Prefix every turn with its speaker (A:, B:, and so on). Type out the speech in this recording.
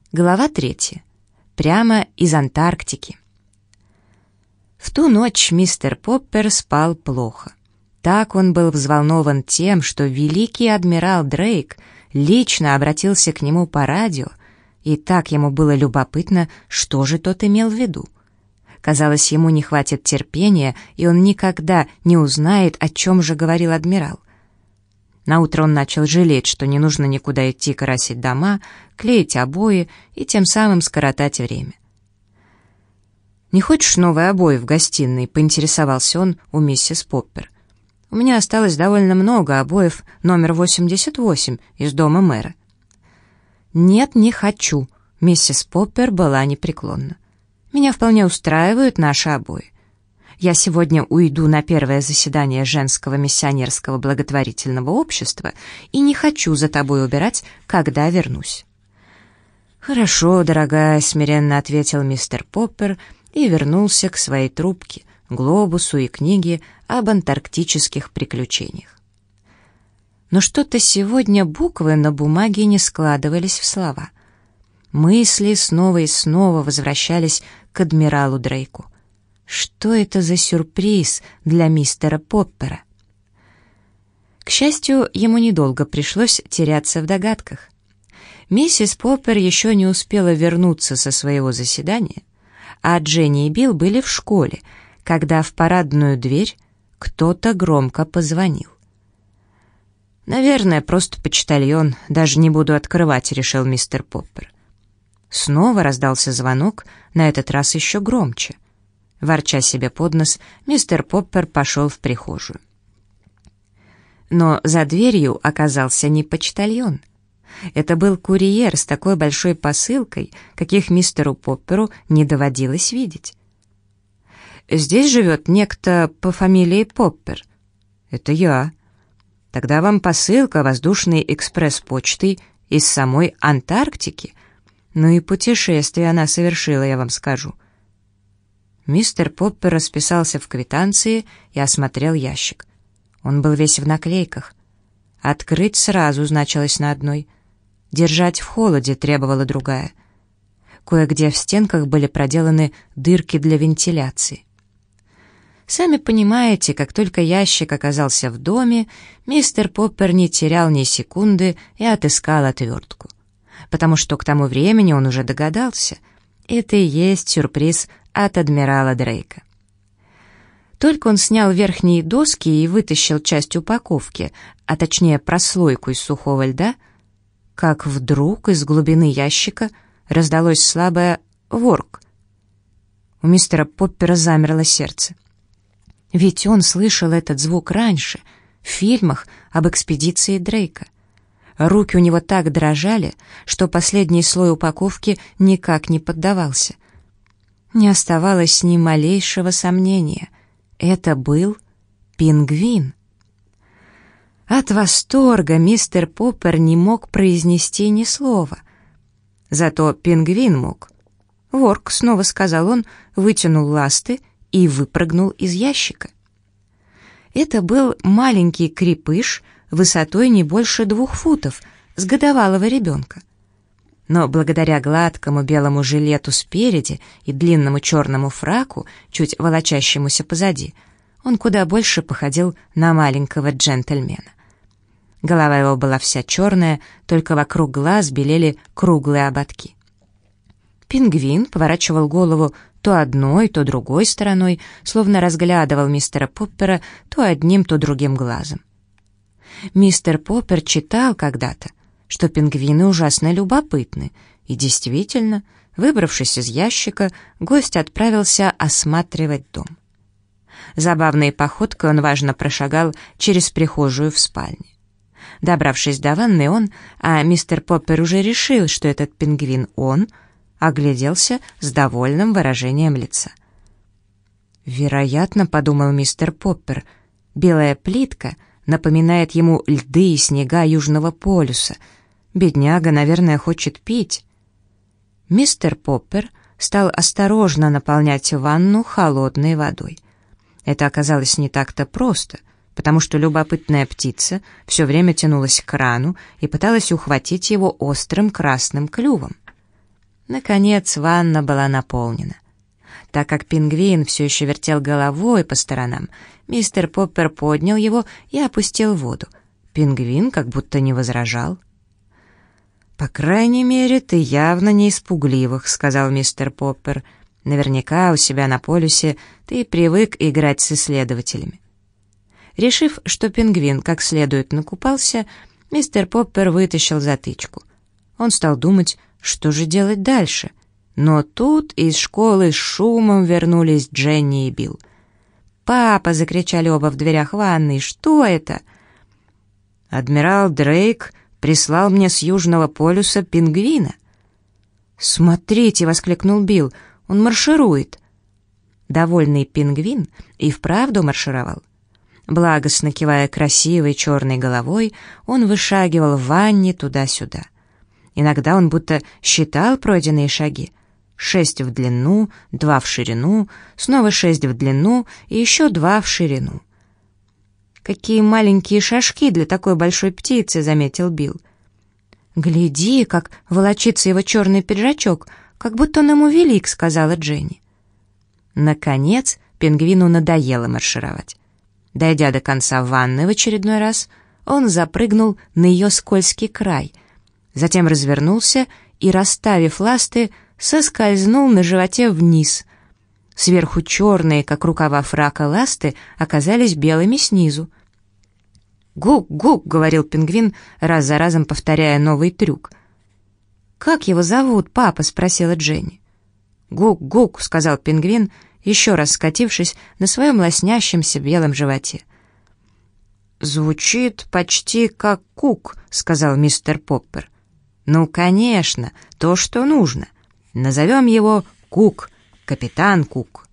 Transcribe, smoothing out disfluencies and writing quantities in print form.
A: Глава 3. Прямо из Антарктики. В ту ночь мистер Поппер спал плохо. Так он был взволнован тем, что великий адмирал Дрейк лично обратился к нему по радио, и так ему было любопытно, что же тот имел в виду. Казалось, ему не хватит терпения, и он никогда не узнает, о чем же говорил адмирал. Наутро он начал жалеть, что не нужно никуда идти красить дома, клеить обои и тем самым скоротать время. «Не хочешь новые обои в гостиной?» — поинтересовался он у миссис Поппер. «У меня осталось довольно много обоев номер 88 из дома мэра». «Нет, не хочу», — миссис Поппер была непреклонна. «Меня вполне устраивают наши обои. Я сегодня уйду на первое заседание женского миссионерского благотворительного общества и не хочу за тобой убирать, когда вернусь». «Хорошо, дорогая», — смиренно ответил мистер Поппер и вернулся к своей трубке, глобусу и книге об антарктических приключениях. Но что-то сегодня буквы на бумаге не складывались в слова. Мысли снова и снова возвращались к адмиралу Дрейку. Что это за сюрприз для мистера Поппера? К счастью, ему недолго пришлось теряться в догадках. Миссис Поппер еще не успела вернуться со своего заседания, а Дженни и Билл были в школе, когда в парадную дверь кто-то громко позвонил. «Наверное, просто почтальон, даже не буду открывать», — решил мистер Поппер. Снова раздался звонок, на этот раз еще громче. Ворча себе под нос, мистер Поппер пошел в прихожую. Но за дверью оказался не почтальон. Это был курьер с такой большой посылкой, каких мистеру Попперу не доводилось видеть. «Здесь живет некто по фамилии Поппер». «Это я». «Тогда вам посылка воздушной экспресс-почтой из самой Антарктики. Ну и путешествие она совершила, я вам скажу». Мистер Поппер расписался в квитанции и осмотрел ящик. Он был весь в наклейках. «Открыть сразу» значилось на одной. «Держать в холоде» требовала другая. Кое-где в стенках были проделаны дырки для вентиляции. Сами понимаете, как только ящик оказался в доме, мистер Поппер не терял ни секунды и отыскал отвертку. Потому что к тому времени он уже догадался. Это и есть сюрприз от адмирала Дрейка. Только он снял верхние доски и вытащил часть упаковки, а точнее прослойку из сухого льда, как вдруг из глубины ящика раздалось слабое «ворк». У мистера Поппера замерло сердце. Ведь он слышал этот звук раньше, в фильмах об экспедиции Дрейка. Руки у него так дрожали, что последний слой упаковки никак не поддавался. Не оставалось ни малейшего сомнения. Это был пингвин. От восторга мистер Поппер не мог произнести ни слова. Зато пингвин мог. «Ворк», — снова сказал он, вытянул ласты и выпрыгнул из ящика. Это был маленький крепыш высотой не больше 2 футов, с годовалого ребенка. Но благодаря гладкому белому жилету спереди и длинному черному фраку, чуть волочащемуся позади, он куда больше походил на маленького джентльмена. Голова его была вся черная, только вокруг глаз белели круглые ободки. Пингвин поворачивал голову то одной, то другой стороной, словно разглядывал мистера Поппера то одним, то другим глазом. Мистер Поппер читал когда-то, что пингвины ужасно любопытны, и действительно, выбравшись из ящика, гость отправился осматривать дом. Забавной походкой он важно прошагал через прихожую в спальню. Добравшись до ванны, а мистер Поппер уже решил, что этот пингвин он, огляделся с довольным выражением лица. «Вероятно, — подумал мистер Поппер, — белая плитка напоминает ему льды и снега Южного полюса. Бедняга, наверное, хочет пить». Мистер Поппер стал осторожно наполнять ванну холодной водой. Это оказалось не так-то просто, потому что любопытная птица все время тянулась к крану и пыталась ухватить его острым красным клювом. Наконец ванна была наполнена. Так как пингвин все еще вертел головой по сторонам, мистер Поппер поднял его и опустил в воду. Пингвин как будто не возражал. «По крайней мере, ты явно не из пугливых», — сказал мистер Поппер. «Наверняка у себя на полюсе ты привык играть с исследователями». Решив, что пингвин как следует накупался, мистер Поппер вытащил затычку. Он стал думать, что же делать дальше. Но тут из школы с шумом вернулись Дженни и Билл. «Папа!» — закричали оба в дверях ванной. «Что это?» «Адмирал Дрейк прислал мне с Южного полюса пингвина». «Смотрите!» — воскликнул Билл. «Он марширует!» Довольный пингвин и вправду маршировал. Благостно кивая красивой черной головой, он вышагивал в ванне туда-сюда. Иногда он будто считал пройденные шаги. 6 в длину, 2 в ширину, снова 6 в длину и еще 2 в ширину. «Какие маленькие шажки для такой большой птицы», — заметил Билл. «Гляди, как волочится его черный пиджачок, как будто он ему велик», — сказала Дженни. Наконец пингвину надоело маршировать. Дойдя до конца ванны в очередной раз, он запрыгнул на ее скользкий край, затем развернулся и, расставив ласты, соскользнул на животе вниз. Сверху черные, как рукава фрака, ласты оказались белыми снизу. «Гук-гук», — говорил пингвин, раз за разом повторяя новый трюк. «Как его зовут, папа?» — спросила Дженни. «Гук-гук», — сказал пингвин, еще раз скатившись на своем лоснящемся белом животе. «Звучит почти как Кук», — сказал мистер Поппер. «Ну, конечно, то, что нужно. Назовем его Кук, капитан Кук».